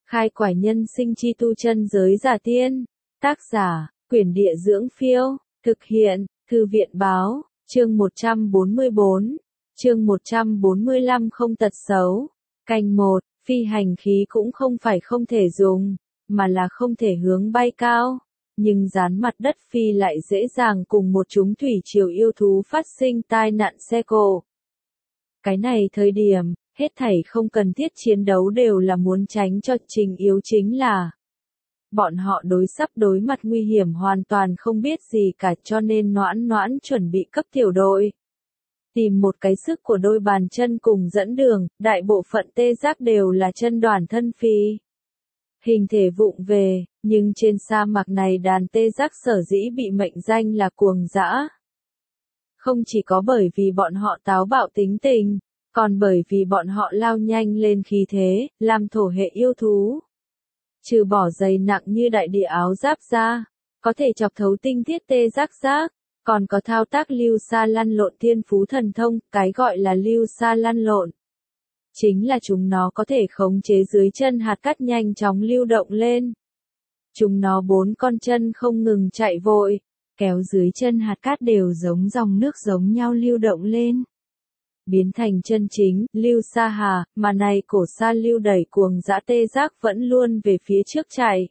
Khai quải nhân sinh chi tu chân giới giả tiên. Tác giả, Quyển Địa Dưỡng Phiêu. Thực hiện, Thư viện Báo. Chương 144. Chương 145 không tật xấu. Canh 1. Phi hành khí cũng không phải không thể dùng, mà là không thể hướng bay cao. Nhưng dán mặt đất phi lại dễ dàng cùng một chúng thủy triều yêu thú phát sinh tai nạn xe cộ. Cái này thời điểm, hết thảy không cần thiết chiến đấu đều là muốn tránh cho, trình yếu chính là bọn họ sắp đối mặt nguy hiểm hoàn toàn không biết gì cả, cho nên Noãn chuẩn bị cấp tiểu đội. Tìm một cái sức của đôi bàn chân cùng dẫn đường, đại bộ phận tê giác đều là chân đoàn thân phi. Hình thể vụng về, nhưng trên sa mạc này đàn tê giác sở dĩ bị mệnh danh là cuồng dã. Không chỉ có bởi vì bọn họ táo bạo tính tình, còn bởi vì bọn họ lao nhanh lên khí thế, làm thổ hệ yêu thú. Trừ bỏ dày nặng như đại địa áo giáp ra, có thể chọc thấu tinh thiết tê giác giác, còn có thao tác lưu sa lăn lộn thiên phú thần thông, cái gọi là lưu sa lăn lộn. Chính là chúng nó có thể khống chế dưới chân hạt cát nhanh chóng lưu động lên. Chúng nó 4 con chân không ngừng chạy vội, kéo dưới chân hạt cát đều giống dòng nước giống nhau lưu động lên. Biến thành chân chính, lưu sa hà, mà này cổ sa lưu đẩy cuồng dã tê giác vẫn luôn về phía trước chạy.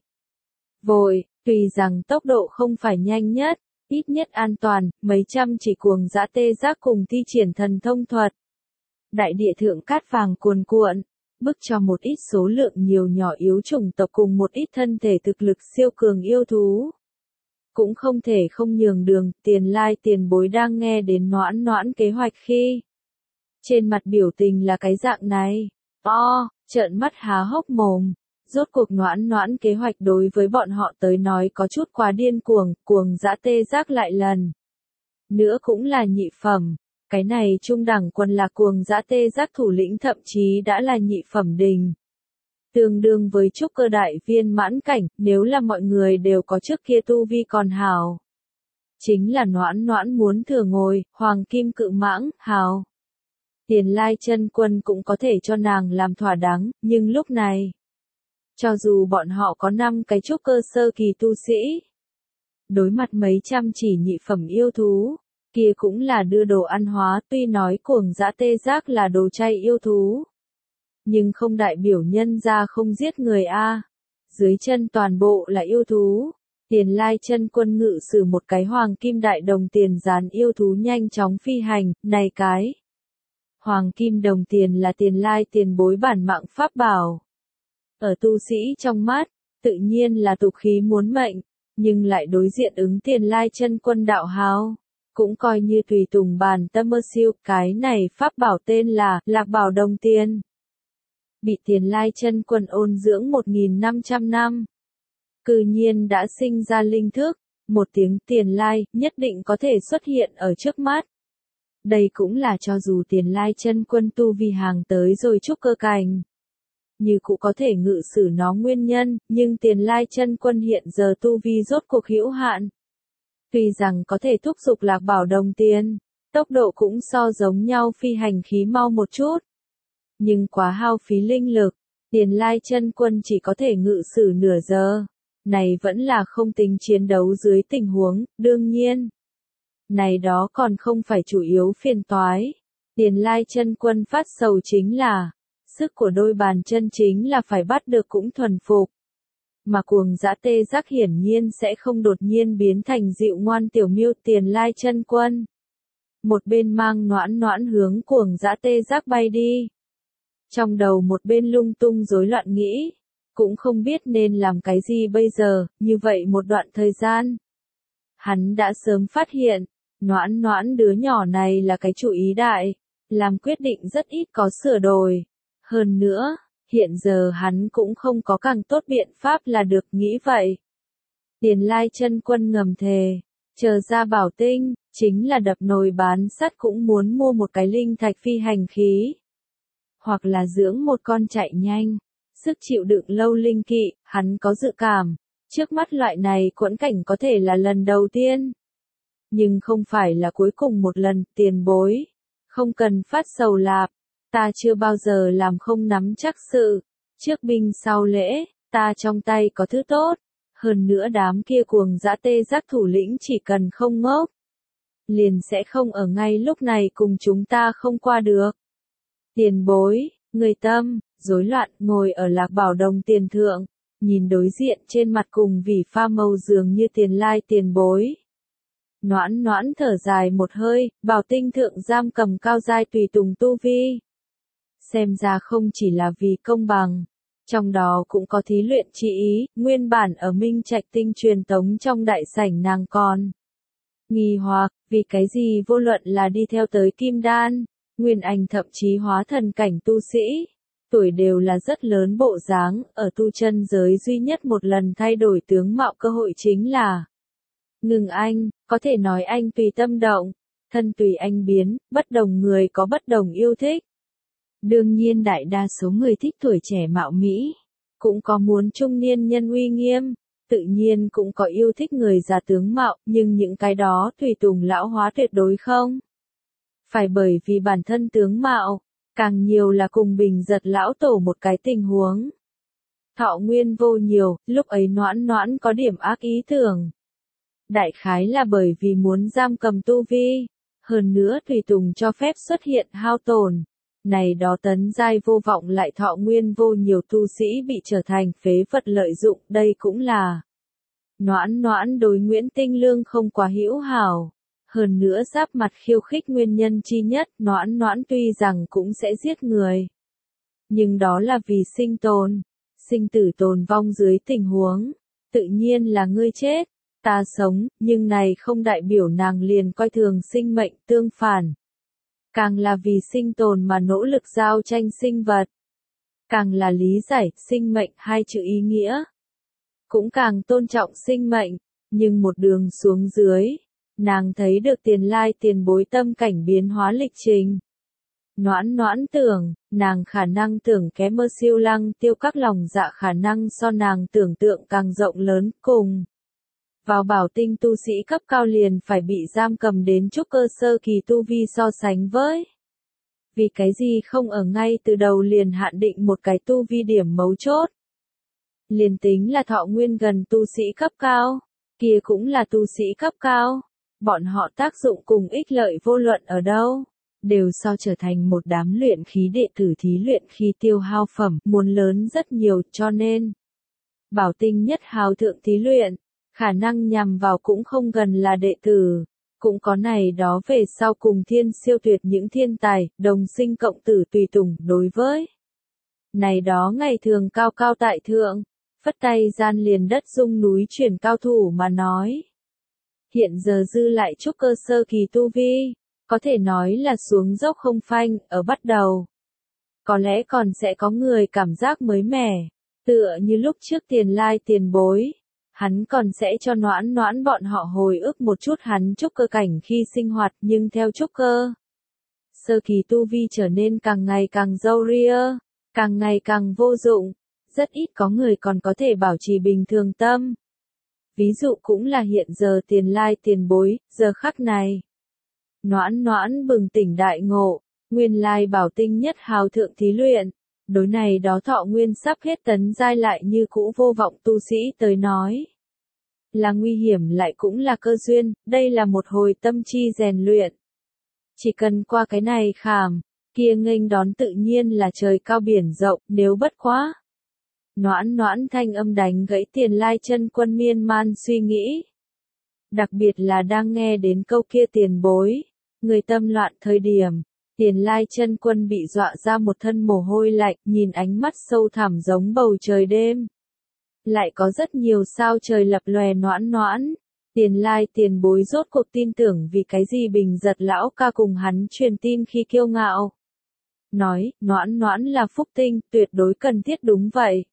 Vội, tuy rằng tốc độ không phải nhanh nhất, ít nhất an toàn, mấy trăm chỉ cuồng dã tê giác cùng thi triển thần thông thuật. Đại địa thượng cát vàng cuồn cuộn, bức cho một ít số lượng nhiều nhỏ yếu chủng tộc cùng một ít thân thể thực lực siêu cường yêu thú. Cũng không thể không nhường đường, Tiền Lai tiền bối đang nghe đến Noãn kế hoạch khi. Trên mặt biểu tình là cái dạng này, trợn mắt há hốc mồm, rốt cuộc Noãn kế hoạch đối với bọn họ tới nói có chút quá điên cuồng dã tê giác lại lần. Nữa cũng là nhị phẩm, cái này trung đẳng quân là cuồng dã tê giác thủ lĩnh thậm chí đã là nhị phẩm đình. Tương đương với trúc cơ đại viên mãn cảnh, nếu là mọi người đều có trước kia tu vi còn hào. Chính là Noãn muốn thừa ngồi, hoàng kim cự mãng, hào. Tiền Lai chân quân cũng có thể cho nàng làm thỏa đáng, nhưng lúc này, cho dù bọn họ có 5 cái trúc cơ sơ kỳ tu sĩ, đối mặt mấy trăm chỉ nhị phẩm yêu thú, kia cũng là đưa đồ ăn hóa, tuy nói cuồng dã tê giác là đồ chay yêu thú, nhưng không đại biểu nhân ra không giết người a. Dưới chân toàn bộ là yêu thú. Tiền Lai chân quân ngự sử một cái hoàng kim đại đồng tiền dán yêu thú nhanh chóng phi hành, này cái hoàng kim đồng tiền là Tiền Lai tiền bối bản mạng pháp bảo. Ở tu sĩ trong mắt, tự nhiên là tục khí muốn mệnh, nhưng lại đối diện ứng Tiền Lai chân quân đạo hào, cũng coi như tùy tùng bàn tâm mơ siêu, cái này pháp bảo tên là Lạc Bảo Đồng Tiền. Bị Tiền Lai chân quân ôn dưỡng 1.500 năm. Cư nhiên đã sinh ra linh thức, một tiếng Tiền Lai nhất định có thể xuất hiện ở trước mắt. Đây cũng là cho dù Tiền Lai chân quân tu vi hàng tới rồi trúc cơ cảnh, như cũng có thể ngự sử nó nguyên nhân, nhưng Tiền Lai chân quân hiện giờ tu vi rốt cuộc hữu hạn. Tuy rằng có thể thúc giục Lạc Bảo Đồng Tiền, tốc độ cũng so giống nhau phi hành khí mau một chút. Nhưng quá hao phí linh lực, Tiền Lai chân quân chỉ có thể ngự sử nửa giờ. Này vẫn là không tính chiến đấu dưới tình huống, đương nhiên. Này đó còn không phải chủ yếu phiền toái. Tiền Lai chân quân phát sầu chính là, sức của đôi bàn chân chính là phải bắt được cũng thuần phục. Mà cuồng dã tê giác hiển nhiên sẽ không đột nhiên biến thành dịu ngoan tiểu miêu. Tiền Lai chân quân. Một bên mang Noãn hướng cuồng dã tê giác bay đi. Trong đầu một bên lung tung rối loạn nghĩ, cũng không biết nên làm cái gì bây giờ, như vậy một đoạn thời gian. Hắn đã sớm phát hiện, Noãn đứa nhỏ này là cái chủ ý đại, làm quyết định rất ít có sửa đổi. Hơn nữa, hiện giờ hắn cũng không có càng tốt biện pháp là được, nghĩ vậy. Tiền Lai chân quân ngầm thề, chờ ra bảo tinh, chính là đập nồi bán sắt cũng muốn mua một cái linh thạch phi hành khí. Hoặc là dưỡng một con chạy nhanh, sức chịu đựng lâu linh kỵ, hắn có dự cảm. Trước mắt loại này quẫn cảnh có thể là lần đầu tiên. Nhưng không phải là cuối cùng một lần, tiền bối. Không cần phát sầu lạp, ta chưa bao giờ làm không nắm chắc sự. Trước binh sau lễ, ta trong tay có thứ tốt. Hơn nữa đám kia cuồng dã tê giác thủ lĩnh chỉ cần không ngốc, liền sẽ không ở ngay lúc này cùng chúng ta không qua được. Tiền bối, người Tâm, rối loạn ngồi ở Lạc Bảo Đồng tiền thượng, nhìn đối diện trên mặt cùng vì pha màu dường như Tiền Lai tiền bối. Noãn noãn thở dài một hơi, Bảo Tinh thượng giam cầm cao giai tùy tùng tu vi. Xem ra không chỉ là vì công bằng, trong đó cũng có thí luyện chi ý, nguyên bản ở Minh Trạch Tinh truyền tống trong đại sảnh nàng còn nghi hoặc, vì cái gì vô luận là đi theo tới Kim Đan, Nguyên Anh thậm chí hóa thần cảnh tu sĩ, tuổi đều là rất lớn bộ dáng, ở tu chân giới duy nhất một lần thay đổi tướng mạo cơ hội chính là Ngừng Anh, có thể nói anh tùy tâm động, thân tùy anh biến, bất đồng người có bất đồng yêu thích. Đương nhiên đại đa số người thích tuổi trẻ mạo mỹ, cũng có muốn trung niên nhân uy nghiêm, tự nhiên cũng có yêu thích người già tướng mạo, nhưng những cái đó tùy tùng lão hóa tuyệt đối không. Phải bởi vì bản thân tướng mạo, càng nhiều là cùng Bình Giật lão tổ một cái tình huống. Thọ nguyên vô nhiều, lúc ấy noãn noãn có điểm ác ý tưởng. Đại khái là bởi vì muốn giam cầm tu vi, hơn nữa tùy tùng cho phép xuất hiện hao tổn. Này đó tấn giai vô vọng lại thọ nguyên vô nhiều tu sĩ bị trở thành phế vật lợi dụng, đây cũng là noãn noãn đối Nguyễn Tinh Lương không quá hữu hảo. Hơn nữa giáp mặt khiêu khích nguyên nhân chi nhất, noãn noãn tuy rằng cũng sẽ giết người. Nhưng đó là vì sinh tồn, sinh tử tồn vong dưới tình huống, tự nhiên là ngươi chết, ta sống, nhưng này không đại biểu nàng liền coi thường sinh mệnh, tương phản. Càng là vì sinh tồn mà nỗ lực giao tranh sinh vật. Càng là lý giải sinh mệnh hai chữ ý nghĩa. Cũng càng tôn trọng sinh mệnh, nhưng một đường xuống dưới, nàng thấy được Tiền Lai tiền bối tâm cảnh biến hóa lịch trình. Noãn noãn tưởng, nàng khả năng tưởng kém mơ siêu lăng tiêu các lòng dạ khả năng so nàng tưởng tượng càng rộng lớn cùng. Vào bảo tinh tu sĩ cấp cao liền phải bị giam cầm đến trúc cơ sơ kỳ tu vi so sánh với. Vì cái gì không ở ngay từ đầu liền hạn định một cái tu vi điểm mấu chốt. Liền tính là thọ nguyên gần tu sĩ cấp cao, kia cũng là tu sĩ cấp cao. Bọn họ tác dụng cùng ích lợi vô luận ở đâu, đều so trở thành một đám luyện khí đệ tử thí luyện khi tiêu hao phẩm muốn lớn rất nhiều cho nên. Bảo tinh nhất hào thượng thí luyện. Khả năng nhằm vào cũng không gần là đệ tử, cũng có này đó về sau cùng thiên siêu tuyệt những thiên tài, đồng sinh cộng tử tùy tùng đối với. Này đó ngày thường cao cao tại thượng, phất tay gian liền đất rung núi chuyển cao thủ mà nói. Hiện giờ dư lại trúc cơ sơ kỳ tu vi, có thể nói là xuống dốc không phanh, ở bắt đầu. Có lẽ còn sẽ có người cảm giác mới mẻ, tựa như lúc trước Tiền Lai tiền bối. Hắn còn sẽ cho noãn noãn bọn họ hồi ức một chút hắn trúc cơ cảnh khi sinh hoạt nhưng theo trúc cơ. Sơ kỳ tu vi trở nên càng ngày càng râu ria, càng ngày càng vô dụng, rất ít có người còn có thể bảo trì bình thường tâm. Ví dụ cũng là hiện giờ Tiền Lai tiền bối, giờ khắc này. Noãn noãn bừng tỉnh đại ngộ, nguyên lai bảo tinh nhất hào thượng thí luyện. Đối này đó thọ nguyên sắp hết tấn giai lại như cũ vô vọng tu sĩ tới nói. Là nguy hiểm lại cũng là cơ duyên, đây là một hồi tâm chi rèn luyện. Chỉ cần qua cái này khảm, kia nghênh đón tự nhiên là trời cao biển rộng, nếu bất quá. Noãn noãn thanh âm đánh gãy Tiền Lai chân quân miên man suy nghĩ. Đặc biệt là đang nghe đến câu kia tiền bối, người tâm loạn thời điểm. Tiền Lai chân quân bị dọa ra một thân mồ hôi lạnh, nhìn ánh mắt sâu thẳm giống bầu trời đêm. Lại có rất nhiều sao trời lập lòe noãn noãn. Tiền Lai tiền bối rốt cuộc tin tưởng vì cái gì Bình Giật lão ca cùng hắn truyền tin khi kiêu ngạo. Nói, noãn noãn là phúc tinh, tuyệt đối cần thiết đúng vậy.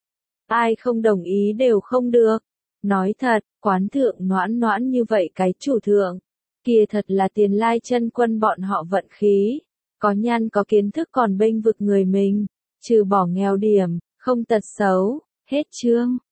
Ai không đồng ý đều không được. Nói thật, quán thượng noãn noãn như vậy cái chủ thượng. Kia thật là Tiền Lai chân quân bọn họ vận khí. Có nhan có kiến thức còn bênh vực người mình. Trừ bỏ nghèo điểm, không tật xấu. Hết chương.